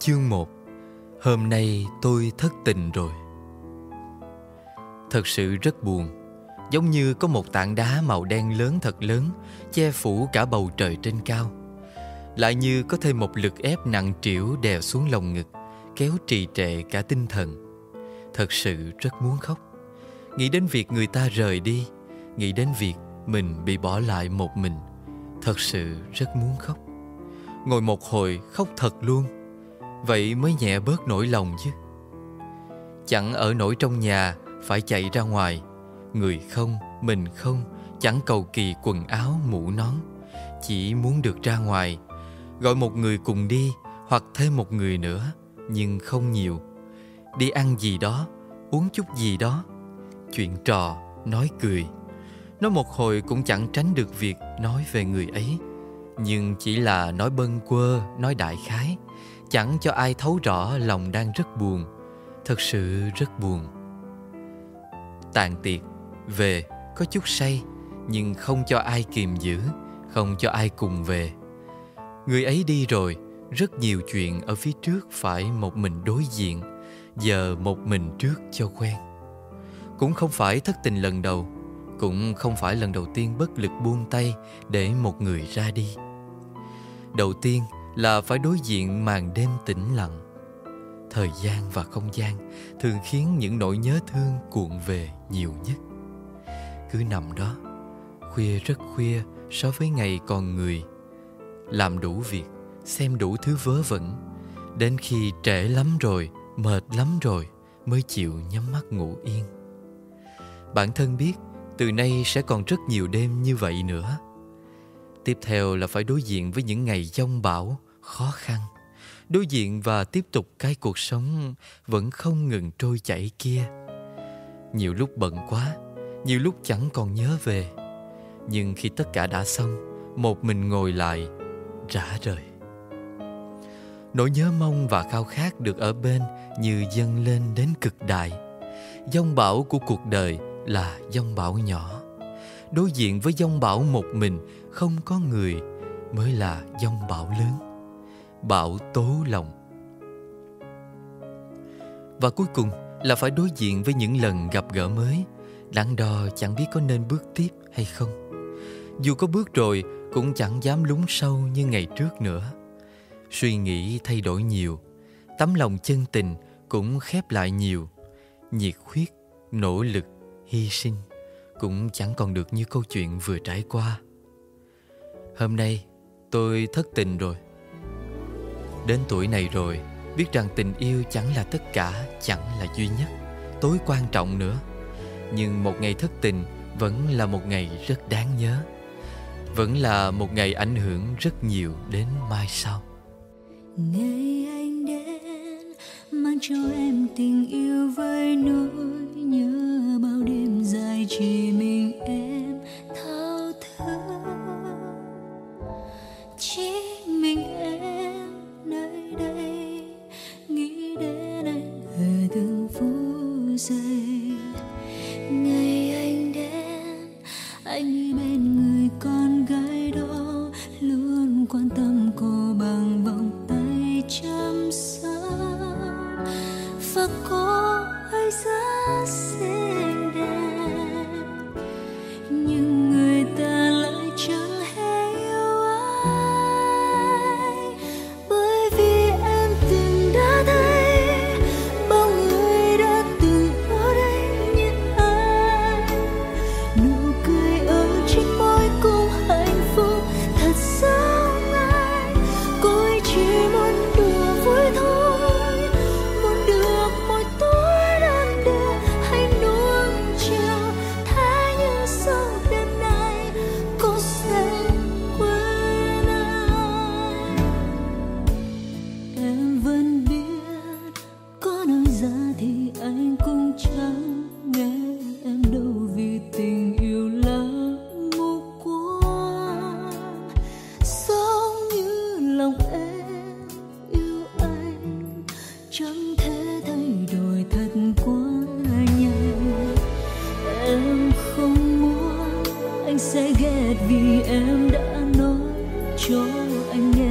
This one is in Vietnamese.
Chương 1. Hôm nay tôi thất tình rồi. Thật sự rất buồn. Giống như có một tảng đá màu đen lớn thật lớn che phủ cả bầu trời trên cao. Lại như có thêm một lực ép nặng trĩu đè xuống lồng ngực, kéo trì trệ cả tinh thần. Thật sự rất muốn khóc. Nghĩ đến việc người ta rời đi, nghĩ đến việc mình bị bỏ lại một mình. Thật sự rất muốn khóc. Ngồi một hồi khóc thật luôn. Vậy mới nhẹ bớt nỗi lòng chứ. Chẳng ở nổi trong nhà, phải chạy ra ngoài. Người không, mình không, chẳng cầu kỳ quần áo, mũ nón. Chỉ muốn được ra ngoài, gọi một người cùng đi, hoặc thêm một người nữa, nhưng không nhiều. Đi ăn gì đó, uống chút gì đó, chuyện trò, nói cười. Nói một hồi cũng chẳng tránh được việc nói về người ấy. Nhưng chỉ là nói bâng quơ, nói đại khái, chẳng cho ai thấu rõ lòng đang rất buồn. Thật sự rất buồn. Tàn tiệc, về, có chút say, nhưng không cho ai kìm giữ, không cho ai cùng về. Người ấy đi rồi, rất nhiều chuyện ở phía trước phải một mình đối diện, giờ một mình trước cho quen. Cũng không phải thất tình lần đầu, cũng không phải lần đầu tiên bất lực buông tay để một người ra đi. Đầu tiên là phải đối diện màn đêm tĩnh lặng. Thời gian và không gian thường khiến những nỗi nhớ thương cuộn về nhiều nhất. Cứ nằm đó, khuya rất khuya so với ngày còn người, làm đủ việc, xem đủ thứ vớ vẩn, đến khi trễ lắm rồi, mệt lắm rồi mới chịu nhắm mắt ngủ yên. Bản thân biết từ nay sẽ còn rất nhiều đêm như vậy nữa. Tiếp theo là phải đối diện với những ngày giông bão, khó khăn. Đối diện và tiếp tục cái cuộc sống vẫn không ngừng trôi chảy kia. Nhiều lúc bận quá, nhiều lúc chẳng còn nhớ về. Nhưng khi tất cả đã xong, một mình ngồi lại, rã rời. Nỗi nhớ mong và khao khát được ở bên như dâng lên đến cực đại. Giông bão của cuộc đời là giông bão nhỏ. Đối diện với giông bão một mình, không có người, mới là giông bão lớn, bão tố lòng. Và cuối cùng là phải đối diện với những lần gặp gỡ mới, đắn đo chẳng biết có nên bước tiếp hay không. Dù có bước rồi cũng chẳng dám lún sâu như ngày trước nữa. Suy nghĩ thay đổi nhiều, tấm lòng chân tình cũng khép lại nhiều. Nhiệt huyết, nỗ lực, hy sinh cũng chẳng còn được như câu chuyện vừa trải qua. Hôm nay tôi thất tình rồi. Đến tuổi này rồi, biết rằng tình yêu chẳng là tất cả, chẳng là duy nhất, tối quan trọng nữa. Nhưng một ngày thất tình vẫn là một ngày rất đáng nhớ, vẫn là một ngày ảnh hưởng rất nhiều đến mai sau. Ngày anh đến mang cho em tình yêu với nỗi nhớ, bao đêm dài chỉ mình em thao thức. Chỉ mình em nơi đây nghĩ đến anh ở từng phút giây. Ngày anh đến, anh như bên người con gái đó, luôn quan tâm cô bằng vòng tay chăm sóc. Và cô ấy rất xinh đẹp, nhưng người ta lại chẳng hề yêu ai. Bởi vì em từng đã thấy bao người đã từng ở đây như anh. Nụ cười ở trên môi cũng hạnh phúc thật giống anh. Cô ấy chỉ muốn đùa vui thôi, muốn được mỗi tối đón đưa hay nuông chiều. Thế nhưng sau đêm nay cô sẽ quên anh. Em vẫn biết có nói ra thì anh cũng chẳng nghe em đâu, vì tình yêu là mù quáng. Giống như lòng em yêu anh, chẳng thể thay đổi thật quá nhanh. Em không muốn anh sẽ ghét vì em đã nói cho anh nghe